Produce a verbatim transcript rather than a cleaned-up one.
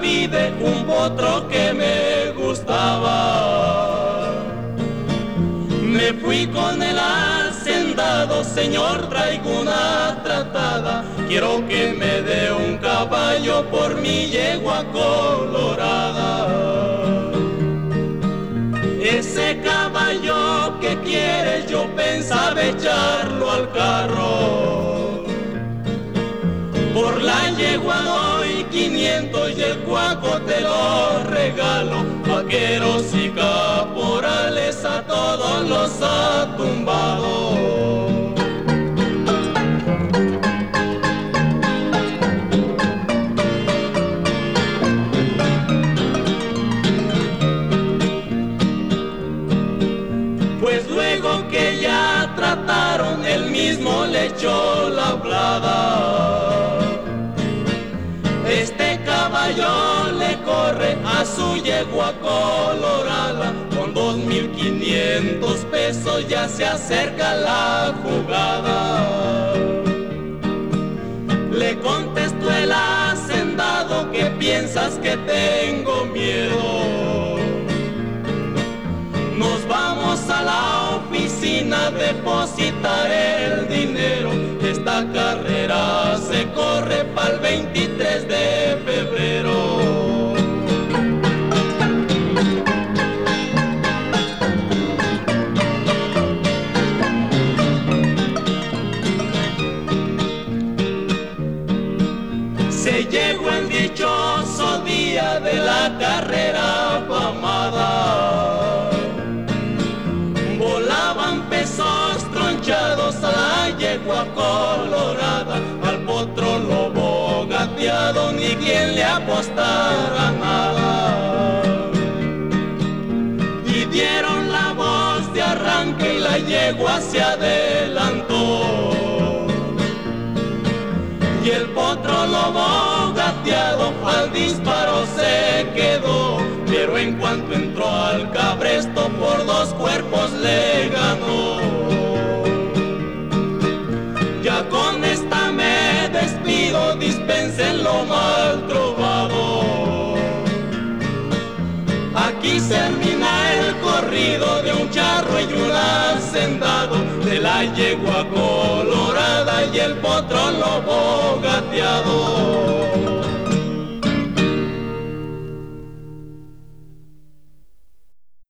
vi de un potro que me gustaba. Me fui con el hacendado, señor, traigo una tratada. Quiero que me dé un caballo por mi yegua colorada. Ese caballo que quieres, yo pensaba echarlo al carro. Por la yegua doy quinientos y el cuaco te lo regalo. Vaqueros y caporales a todos los ha tumbado. Pues luego que ya trataron, él mismo le echó la hablada. Este caballo le corre a su yegua colorada. Con dos mil quinientos pesos ya se acerca la jugada. Le contestó el hacendado: ¿qué piensas que tengo miedo? Nos vamos a la oficina a depositar el dinero. Esta carrera se corre para el veintitrés de febrero. Se llegó el dichoso día de la carrera afamada. Volaban pesos tronchados a la yegua colorada. Al potro lobo gateado ni quien le apostara nada. Y dieron la voz de arranque y la yegua se adelantó. Y el potro lobo gateado al disparo se quedó. Pero en cuanto entró al cabresto, por dos cuerpos le ganó. Ya con esta me despido, dispensen lo mal trovado. Aquí termina el corrido de un charro y un hacendado, de la yegua colorada y el potro lobo gateado.